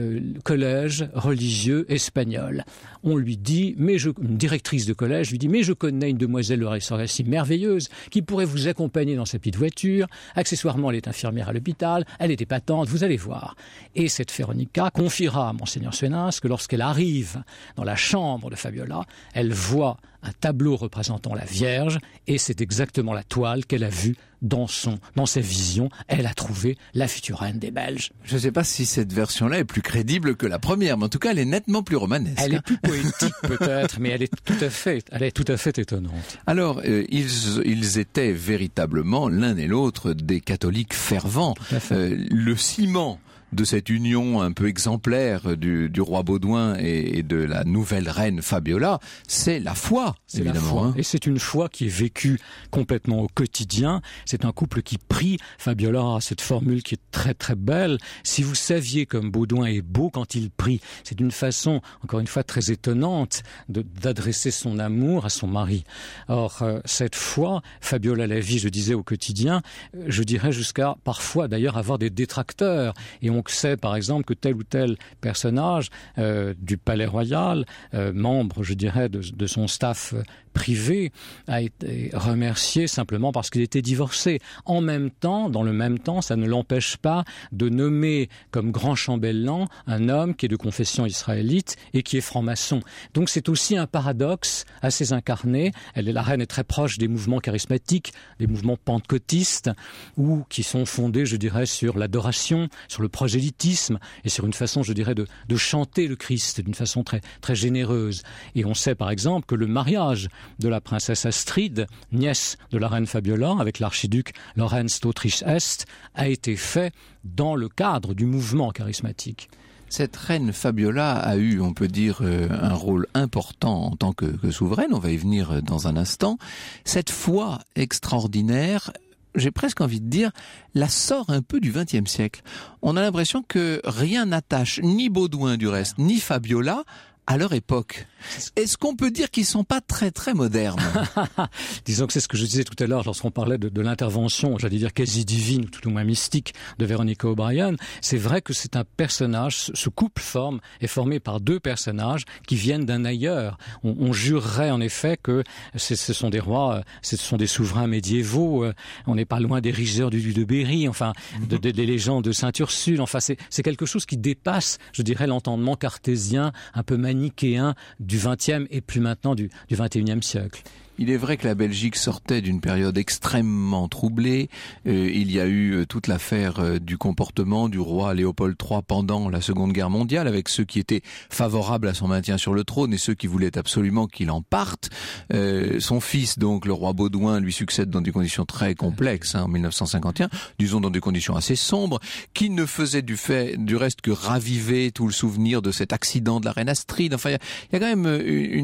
collège religieux espagnol. On lui dit, une directrice de collège lui dit, mais je connais une demoiselle de restauration merveilleuse qui pourrait vous accompagner dans sa petite voiture. Accessoirement, elle est infirmière à l'hôpital, elle est épatante, vous allez voir. Et cette Véronica confiera à Monseigneur Suenens que lorsqu'elle arrive dans la chambre de Fabiola, elle voit un tableau représentant la Vierge, et c'est exactement la toile qu'elle a vue dans sa vision. Elle a trouvé la future reine des Belges. Je ne sais pas si cette version-là est plus crédible que la première, mais en tout cas, elle est nettement plus romanesque. Elle est plus poétique peut-être, mais elle est tout à fait étonnante. Alors, ils étaient véritablement l'un et l'autre des catholiques fervents. Le ciment de cette union un peu exemplaire du roi Baudouin et de la nouvelle reine Fabiola, c'est la foi, évidemment. La foi. Et c'est une foi qui est vécue complètement au quotidien. C'est un couple qui prie. Fabiola a cette formule qui est très très belle. Si vous saviez comme Baudouin est beau quand il prie, c'est une façon, encore une fois, très étonnante d'adresser son amour à son mari. Or, cette foi, Fabiola la vit, je disais, au quotidien, je dirais jusqu'à parfois d'ailleurs avoir des détracteurs. Et on sait par exemple que tel ou tel personnage du palais royal, membre je dirais de son staff privé, a été remercié simplement parce qu'il était divorcé. En même temps, dans le même temps, ça ne l'empêche pas de nommer comme grand chambellan un homme qui est de confession israélite et qui est franc-maçon. Donc c'est aussi un paradoxe assez incarné. La reine est très proche des mouvements charismatiques, des mouvements pentecôtistes, ou qui sont fondés, je dirais, sur l'adoration, sur le prosélytisme et sur une façon, je dirais, de chanter le Christ d'une façon très, très généreuse. Et on sait par exemple que le mariage de la princesse Astrid, nièce de la reine Fabiola, avec l'archiduc Lorenz d'Autriche-Est, a été fait dans le cadre du mouvement charismatique. Cette reine Fabiola a eu, on peut dire, un rôle important en tant que souveraine. On va y venir dans un instant. Cette foi extraordinaire, j'ai presque envie de dire, la sort un peu du XXe siècle. On a l'impression que rien n'attache ni Baudouin du reste, ni Fabiola à leur époque. Est-ce qu'on peut dire qu'ils sont pas très très modernes? Disons que c'est ce que je disais tout à l'heure lorsqu'on parlait de l'intervention, j'allais dire quasi divine ou tout au moins mystique de Veronica O'Brien. C'est vrai que c'est un personnage, ce couple est formé par deux personnages qui viennent d'un ailleurs. On jurerait en effet que ce sont des rois, ce sont des souverains médiévaux. On n'est pas loin des Rigeurs du duc de Berry, enfin des légendes de Sainte-Ursule. Enfin c'est quelque chose qui dépasse, je dirais, l'entendement cartésien, un peu manichéen du XXe et plus maintenant du XXIe siècle. Il est vrai que la Belgique sortait d'une période extrêmement troublée. Il y a eu toute l'affaire du comportement du roi Léopold III pendant la Seconde Guerre mondiale, avec ceux qui étaient favorables à son maintien sur le trône et ceux qui voulaient absolument qu'il en parte. Son fils, donc le roi Baudouin, lui succède dans des conditions très complexes en 1951, disons dans des conditions assez sombres, qui ne faisait du reste que raviver tout le souvenir de cet accident de la reine Astrid. Enfin, il y a quand même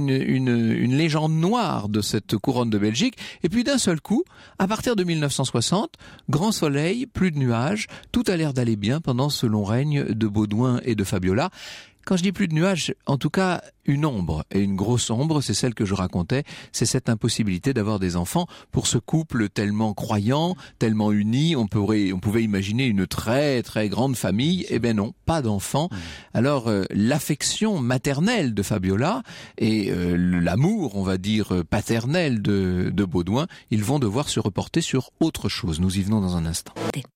une légende noire de cette couronne de Belgique, et puis d'un seul coup, à partir de 1960, grand soleil, plus de nuages, tout a l'air d'aller bien pendant ce long règne de Baudouin et de Fabiola. Quand je dis plus de nuages, en tout cas une ombre, et une grosse ombre, c'est celle que je racontais, c'est cette impossibilité d'avoir des enfants pour ce couple tellement croyant, tellement uni. On pouvait imaginer une très très grande famille, eh ben non, pas d'enfants. Alors l'affection maternelle de Fabiola et l'amour, on va dire, paternel de Baudouin, ils vont devoir se reporter sur autre chose. Nous y venons dans un instant.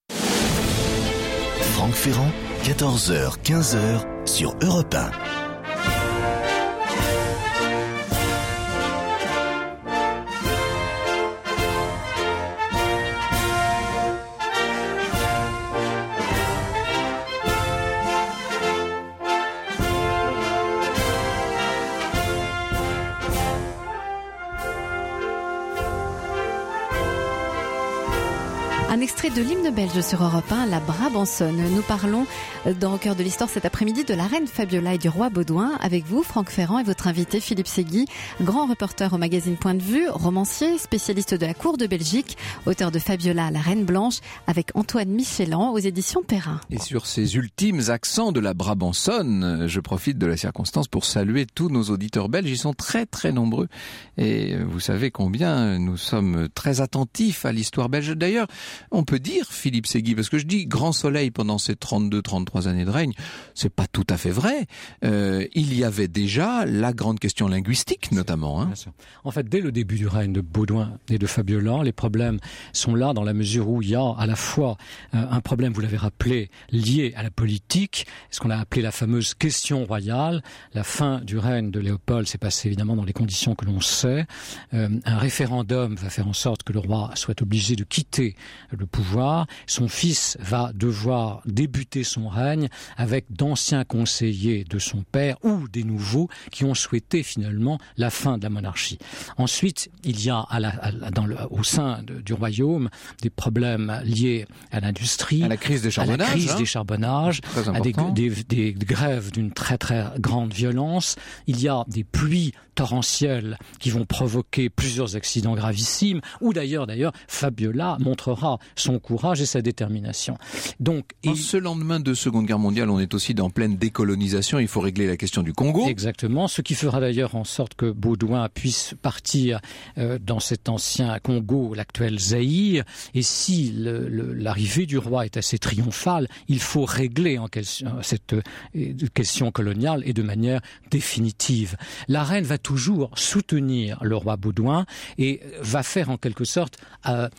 Franck Ferrand, 14h, 15h sur Europe 1. Un extrait de l'hymne belge sur Europe 1, la Brabançonne. Nous parlons dans Au cœur de l'histoire cet après-midi de la reine Fabiola et du roi Baudouin. Avec vous, Franck Ferrand, et votre invité Philippe Segui, grand reporter au magazine Point de Vue, romancier, spécialiste de la cour de Belgique, auteur de Fabiola, la reine blanche, avec Antoine Michelan aux éditions Perrin. Et sur ces ultimes accents de la Brabançonne, je profite de la circonstance pour saluer tous nos auditeurs belges. Ils sont très très nombreux. Et vous savez combien nous sommes très attentifs à l'histoire belge. D'ailleurs, on peut dire, Philippe Segui, parce que je dis grand soleil pendant ces 32-33 années de règne, c'est pas tout à fait vrai. Il y avait déjà la grande question linguistique, notamment. Hein. Bien sûr. En fait, dès le début du règne de Baudouin et de Fabiola, les problèmes sont là dans la mesure où il y a à la fois un problème, vous l'avez rappelé, lié à la politique, ce qu'on a appelé la fameuse question royale. La fin du règne de Léopold s'est passée évidemment dans les conditions que l'on sait. Un référendum va faire en sorte que le roi soit obligé de quitter le pouvoir. Son fils va devoir débuter son règne avec d'anciens conseillers de son père ou des nouveaux qui ont souhaité finalement la fin de la monarchie. Ensuite, il y a au sein du royaume des problèmes liés à l'industrie, à la crise des charbonnages, à des grèves d'une très très grande violence. Il y a des pluies torrentielles qui vont provoquer plusieurs accidents gravissimes, où d'ailleurs Fabiola montrera son courage et sa détermination. Donc, en ce lendemain de Seconde Guerre mondiale, on est aussi dans pleine décolonisation, il faut régler la question du Congo. Exactement, ce qui fera d'ailleurs en sorte que Baudouin puisse partir dans cet ancien Congo, l'actuel Zaïre, et si l'arrivée du roi est assez triomphale, il faut régler cette question coloniale et de manière définitive. La reine va toujours soutenir le roi Baudouin et va faire en quelque sorte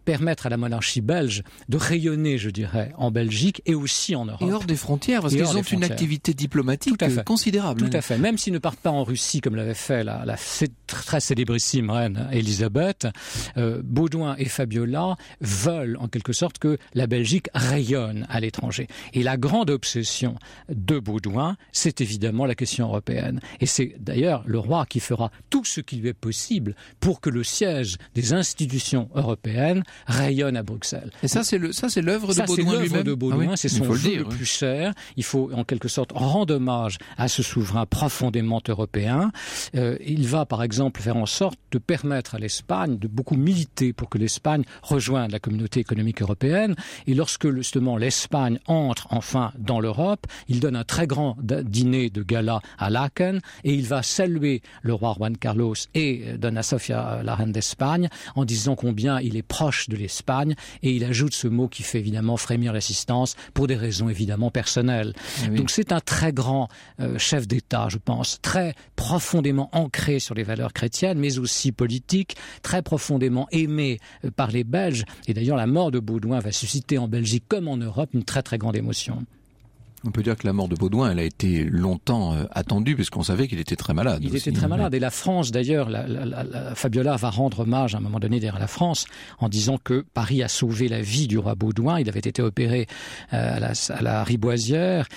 permettre à la monarchie belge de rayonner, je dirais, en Belgique et aussi en Europe. Et hors des frontières, parce qu'ils ont une activité diplomatique considérable. Tout à fait. Même s'ils ne partent pas en Russie, comme l'avait fait la très célébrissime reine Elisabeth, Baudouin et Fabiola veulent en quelque sorte que la Belgique rayonne à l'étranger. Et la grande obsession de Baudouin, c'est évidemment la question européenne. Et c'est d'ailleurs le roi qui fera tout ce qui lui est possible pour que le siège des institutions européennes rayonne à Bruxelles. Et ça, c'est l'œuvre de Baudouin lui-même. De Baudouin, c'est son vœu le plus cher. Il faut en quelque sorte rendre hommage à ce souverain profondément européen. Il va par exemple faire en sorte de permettre à l'Espagne de beaucoup militer pour que l'Espagne rejoigne la communauté économique européenne. Et lorsque justement l'Espagne entre enfin dans l'Europe, il donne un très grand dîner de gala à Laeken et il va saluer le roi Juan Carlos et Donna Sofia, la reine d'Espagne, en disant combien il est proche de l'Espagne, et il ajoute ce mot qui fait évidemment frémir l'assistance pour des raisons évidemment personnelles. Oui. Donc c'est un très grand chef d'État, je pense, très profondément ancré sur les valeurs chrétiennes, mais aussi politiques, très profondément aimé par les Belges. Et d'ailleurs, la mort de Baudouin va susciter en Belgique comme en Europe une très très grande émotion. On peut dire que la mort de Baudouin, elle a été longtemps attendue, puisqu'on savait qu'il était très malade. Il était très malade. Et la France, d'ailleurs, Fabiola va rendre hommage à un moment donné à la France, en disant que Paris a sauvé la vie du roi Baudouin. Il avait été opéré à la Riboisière.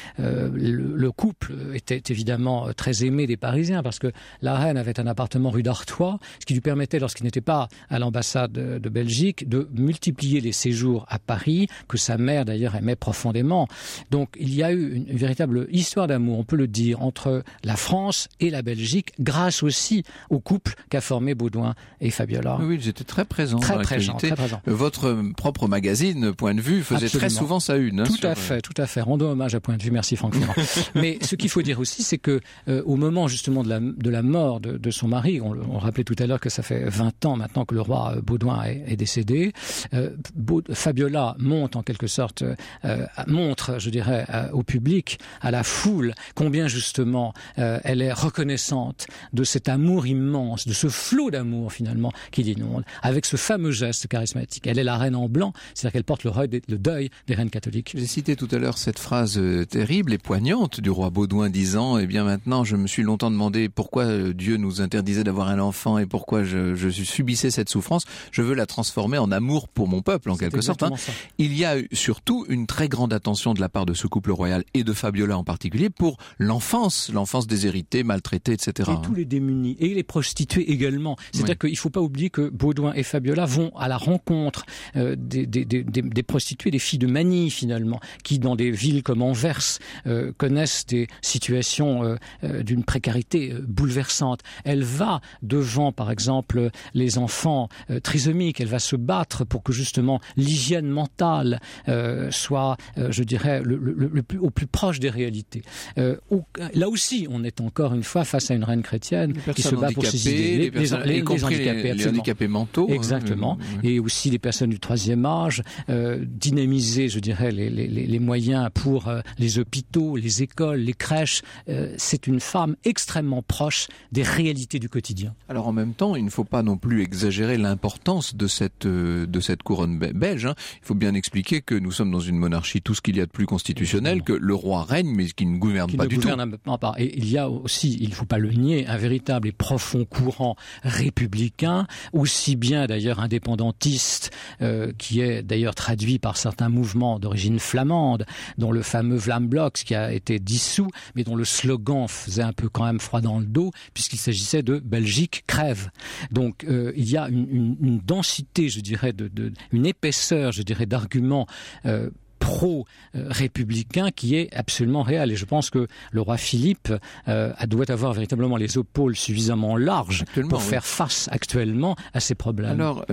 Le couple était évidemment très aimé des Parisiens, parce que la reine avait un appartement rue d'Artois, ce qui lui permettait, lorsqu'il n'était pas à l'ambassade de Belgique, de multiplier les séjours à Paris, que sa mère, d'ailleurs, aimait profondément. Donc, il y a eu une véritable histoire d'amour, on peut le dire, entre la France et la Belgique, grâce aussi au couple qu'a formé Baudouin et Fabiola. Oui, ils étaient très présents. Très présents. Votre propre magazine, Point de Vue, faisait très souvent sa une. Tout à fait. Rendons hommage à Point de Vue, merci Franck Ferrand. Mais ce qu'il faut dire aussi, c'est que au moment justement de la mort de son mari, on rappelait tout à l'heure que ça fait 20 ans maintenant que le roi Baudouin est décédé, Fabiola monte en quelque sorte, montre, je dirais, au public, à la foule, combien justement elle est reconnaissante de cet amour immense, de ce flot d'amour finalement qui l'inonde, avec ce fameux geste charismatique. Elle est la reine en blanc, c'est-à-dire qu'elle porte le deuil des reines catholiques. J'ai cité tout à l'heure cette phrase terrible et poignante du roi Baudouin disant « Eh bien maintenant, je me suis longtemps demandé pourquoi Dieu nous interdisait d'avoir un enfant et pourquoi je subissais cette souffrance. Je veux la transformer en amour pour mon peuple, en quelque sorte. » Il y a surtout une très grande attention de la part de ce couple royal et de Fabiola en particulier pour l'enfance déshéritée, maltraitée, etc. Et tous les démunis, et les prostituées également. C'est-à-dire qu'il ne faut pas oublier que Baudouin et Fabiola vont à la rencontre des prostituées, des filles de Manille finalement, qui dans des villes comme Anvers connaissent des situations d'une précarité bouleversante. Elle va devant, par exemple, les enfants trisomiques, elle va se battre pour que justement l'hygiène mentale soit, je dirais, au plus proche des réalités. Là aussi, on est encore une fois face à une reine chrétienne qui se bat pour ses idées, les handicapés, les handicapés mentaux. Exactement. Et aussi les personnes du troisième âge, dynamiser, je dirais, les moyens pour les hôpitaux, les écoles, les crèches. C'est une femme extrêmement proche des réalités du quotidien. Alors en même temps, il ne faut pas non plus exagérer l'importance de cette couronne belge. Il faut bien expliquer que nous sommes dans une monarchie, tout ce qu'il y a de plus constitutionnel, que le roi règne, mais qui ne gouverne pas du tout. Et il y a aussi, il ne faut pas le nier, un véritable et profond courant républicain, aussi bien d'ailleurs indépendantiste, qui est d'ailleurs traduit par certains mouvements d'origine flamande, dont le fameux Vlaamblok, qui a été dissous, mais dont le slogan faisait un peu quand même froid dans le dos, puisqu'il s'agissait de Belgique crève. Donc il y a une densité, je dirais, une épaisseur, je dirais, d'arguments pro-républicain qui est absolument réel. Et je pense que le roi Philippe doit avoir véritablement les épaules suffisamment larges pour faire face actuellement à ces problèmes. Alors,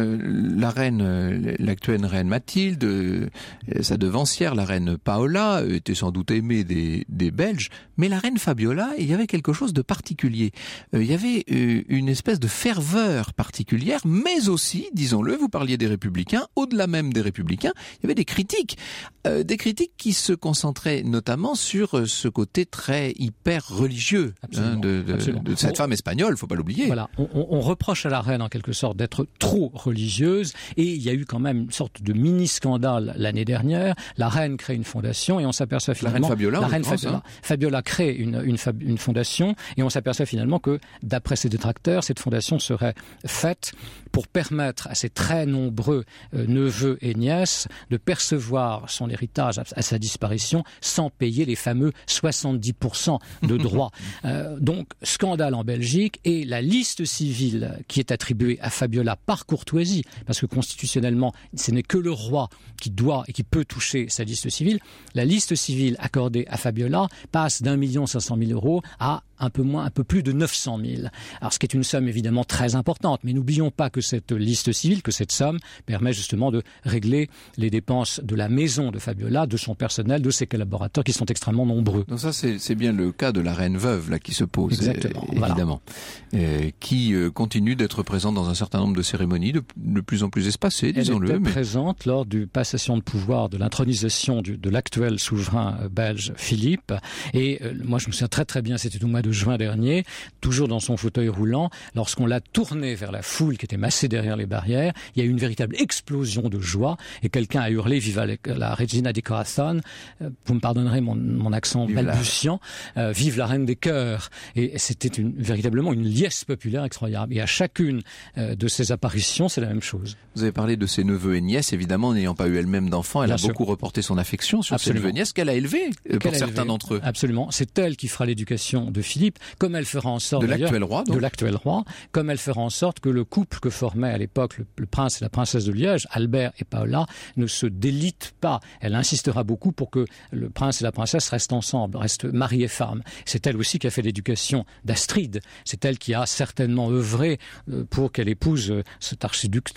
l'actuelle reine Mathilde, sa devancière, la reine Paola, était sans doute aimée des Belges, mais la reine Fabiola, il y avait quelque chose de particulier. Il y avait une espèce de ferveur particulière, mais aussi, disons-le, vous parliez des républicains, au-delà même des républicains, il y avait des critiques Des critiques qui se concentraient notamment sur ce côté très hyper religieux de cette femme espagnole, faut pas l'oublier. Voilà, on reproche à la reine en quelque sorte d'être trop religieuse, et il y a eu quand même une sorte de mini-scandale l'année dernière. La reine crée une fondation et on s'aperçoit finalement... La reine Fabiola, Fabiola crée une fondation et on s'aperçoit finalement que, d'après ses détracteurs, cette fondation serait faite pour permettre à ses très nombreux neveux et nièces de percevoir son héritage à sa disparition sans payer les fameux 70% de droits. Donc, scandale en Belgique, et la liste civile qui est attribuée à Fabiola par courtoisie, parce que constitutionnellement, ce n'est que le roi qui doit et qui peut toucher sa liste civile, la liste civile accordée à Fabiola passe d'1 500 000 € à un peu plus de 900 000. Alors, ce qui est une somme évidemment très importante, mais n'oublions pas que cette liste civile, que cette somme permet justement de régler les dépenses de la maison de Fabiola, de son personnel, de ses collaborateurs qui sont extrêmement nombreux. Donc ça, c'est bien le cas de la reine veuve là qui se pose. Exactement, évidemment, qui continue d'être présente dans un certain nombre de cérémonies de plus en plus espacées, disons-le. Elle était présente lors du passation de pouvoir, de l'intronisation de l'actuel souverain belge Philippe, et moi je me souviens très très bien, c'était au mois de juin dernier, toujours dans son fauteuil roulant, lorsqu'on l'a tourné vers la foule qui était massée derrière les barrières, il y a eu une véritable explosion de joie, et quelqu'un a hurlé « Viva la Regina di Corazon », vous me pardonnerez mon accent balbutiant, vive la reine des cœurs, et c'était véritablement une liesse populaire incroyable, et à chacune de ces apparitions, c'est la même chose. Vous avez parlé de ses neveux et nièces, évidemment, n'ayant pas eu elle-même d'enfants, elle a beaucoup reporté son affection sur ses neveux et nièces qu'elle a élevés, pour certains d'entre eux. Absolument, c'est elle qui fera l'éducation de Philippe, comme elle fera en sorte de l'actuel roi, comme elle fera en sorte que le couple que formaient à l'époque le prince et la princesse de Liège, Albert et Paola, ne se délitent pas. Elle insistera beaucoup pour que le prince et la princesse restent ensemble, restent mari et femme. C'est elle aussi qui a fait l'éducation d'Astrid. C'est elle qui a certainement œuvré pour qu'elle épouse cet archiduc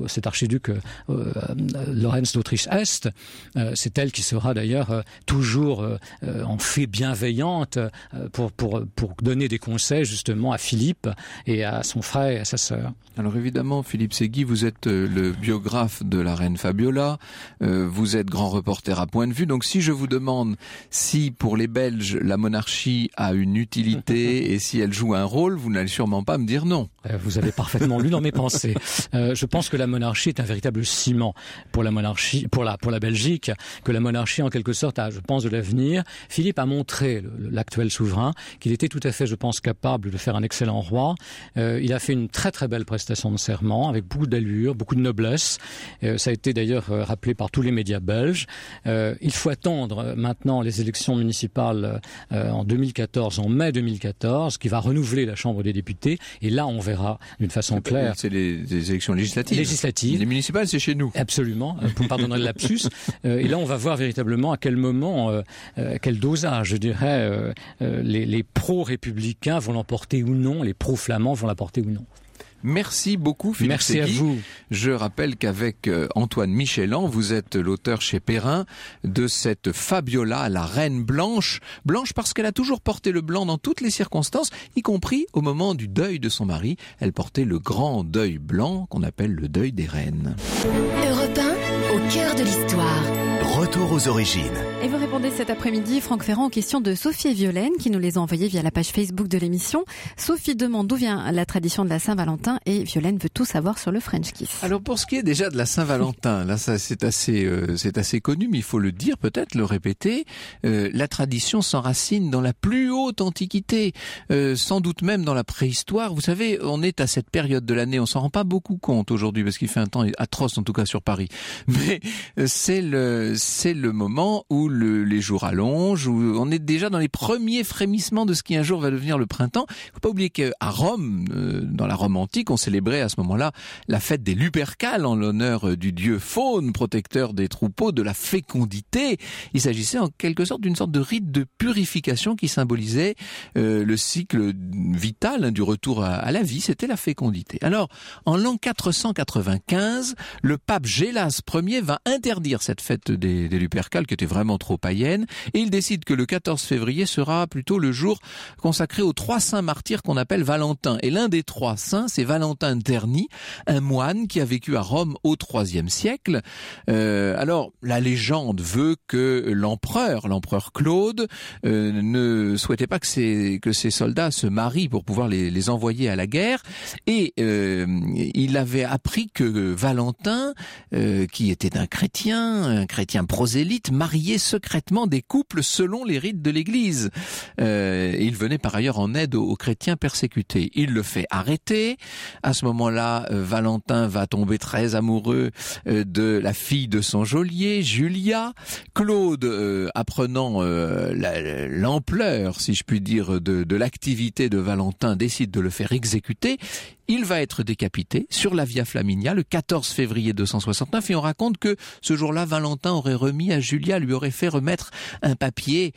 Lorenz d'Autriche-Est. C'est elle qui sera d'ailleurs toujours en fée bienveillante pour donner des conseils justement à Philippe et à son frère et à sa sœur. Alors évidemment, Philippe Séguy, vous êtes le biographe de la reine Fabiola, vous êtes grand reporter à Point de Vue, donc si je vous demande si pour les Belges la monarchie a une utilité et si elle joue un rôle, vous n'allez sûrement pas me dire non. Vous avez parfaitement lu dans mes pensées. Je pense que la monarchie est un véritable ciment pour la monarchie, pour la Belgique, que la monarchie en quelque sorte a, je pense, de l'avenir. Philippe a montré, l'actuel souverain, qu'il était tout à fait, je pense, capable de faire un excellent roi. Il a fait une très très belle prestation de serment, avec beaucoup d'allure, beaucoup de noblesse. Ça a été d'ailleurs rappelé par tous les médias belges. Il faut attendre maintenant les élections municipales en mai 2014, qui va renouveler la Chambre des députés, et là on verra d'une façon claire. C'est les élections législatives. Les municipales, c'est chez nous. Absolument, vous me pardonnerez le lapsus. Et là on va voir véritablement à quel moment, quel dosage, je dirais, les pro-républicains vont l'emporter ou non, les pro-flamands vont l'emporter ou non. Merci beaucoup, Philippe Merci Séguy. à vous. Je rappelle qu'avec Antoine Michelan, vous êtes l'auteur chez Perrin de cette Fabiola, la reine blanche. Blanche parce qu'elle a toujours porté le blanc dans toutes les circonstances, y compris au moment du deuil de son mari. Elle portait le grand deuil blanc qu'on appelle le deuil des reines. Europe 1, au cœur de l'histoire. Retour aux origines. Et vous répondez cet après-midi, Franck Ferrand, aux questions de Sophie et Violaine, qui nous les ont envoyées via la page Facebook de l'émission. Sophie demande d'où vient la tradition de la Saint-Valentin et Violaine veut tout savoir sur le French Kiss. Alors pour ce qui est déjà de la Saint-Valentin, là ça c'est assez connu, mais il faut le dire, peut-être le répéter. La tradition s'enracine dans la plus haute antiquité, sans doute même dans la préhistoire. Vous savez, on est à cette période de l'année, on s'en rend pas beaucoup compte aujourd'hui parce qu'il fait un temps atroce en tout cas sur Paris. Mais c'est le moment où les jours allongent, où on est déjà dans les premiers frémissements de ce qui un jour va devenir le printemps. Il ne faut pas oublier qu'à Rome, dans la Rome antique, on célébrait à ce moment-là la fête des Lupercales en l'honneur du dieu Faune, protecteur des troupeaux, de la fécondité. Il s'agissait en quelque sorte d'une sorte de rite de purification qui symbolisait le cycle vital du retour à la vie, c'était la fécondité. Alors, en l'an 495, le pape Gélas Ier va interdire cette fête des Lupercales qui était vraiment trop païenne, et il décide que le 14 février sera plutôt le jour consacré aux 3 saints martyrs qu'on appelle Valentin. Et l'un des 3 saints, c'est Valentin Terni, un moine qui a vécu à Rome au IIIe siècle. Alors, la légende veut que l'empereur Claude, ne souhaitait pas que ses soldats se marient pour pouvoir les envoyer à la guerre, et il avait appris que Valentin, qui était un chrétien prosélyte, mariait secrètement des couples selon les rites de l'Église. Il venait par ailleurs en aide aux chrétiens persécutés. Il le fait arrêter. À ce moment-là, Valentin va tomber très amoureux de la fille de son geôlier, Julia. Claude, apprenant l'ampleur, si je puis dire, de l'activité de Valentin, décide de le faire exécuter. Il va être décapité sur la Via Flaminia le 14 février 269, et on raconte que ce jour-là, Valentin aurait remis à Julia, lui aurait fait remettre un papier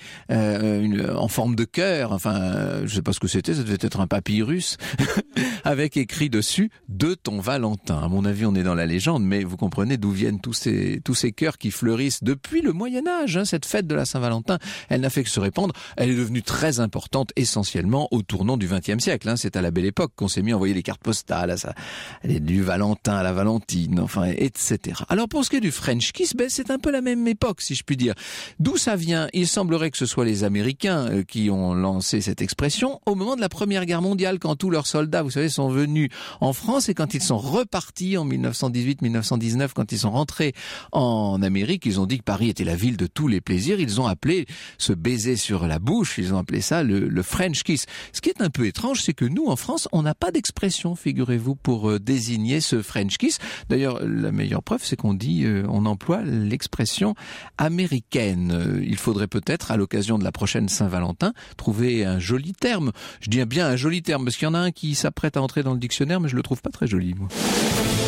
en forme de cœur, enfin, je sais pas ce que c'était, ça devait être un papyrus, avec écrit dessus « De ton Valentin ». À mon avis, on est dans la légende, mais vous comprenez d'où viennent tous ces cœurs qui fleurissent depuis le Moyen-Âge. Cette fête de la Saint-Valentin, elle n'a fait que se répandre. Elle est devenue très importante, essentiellement au tournant du XXe siècle. C'est à la belle époque qu'on s'est mis à envoyer les cartes postales, du Valentin à la Valentine, enfin, etc. Alors pour ce qui est du French Kiss, c'est un peu la même époque, si je puis dire. D'où ça vient? Il semblerait que ce soit les Américains qui ont lancé cette expression au moment de la Première Guerre mondiale, quand tous leurs soldats, vous savez, sont venus en France, et quand ils sont repartis en 1918-1919, quand ils sont rentrés en Amérique, ils ont dit que Paris était la ville de tous les plaisirs. Ils ont appelé ce baiser sur la bouche, ils ont appelé ça le French Kiss. Ce qui est un peu étrange, c'est que nous, en France, on n'a pas d'expression, figurez-vous, pour désigner ce French Kiss. D'ailleurs, la meilleure preuve, c'est qu'on on emploie l'expression américaine. Il faudrait peut-être, à l'occasion de la prochaine Saint-Valentin, trouver un joli terme. Je dis bien un joli terme, parce qu'il y en a un qui s'apprête à entrer dans le dictionnaire, mais je le trouve pas très joli, moi.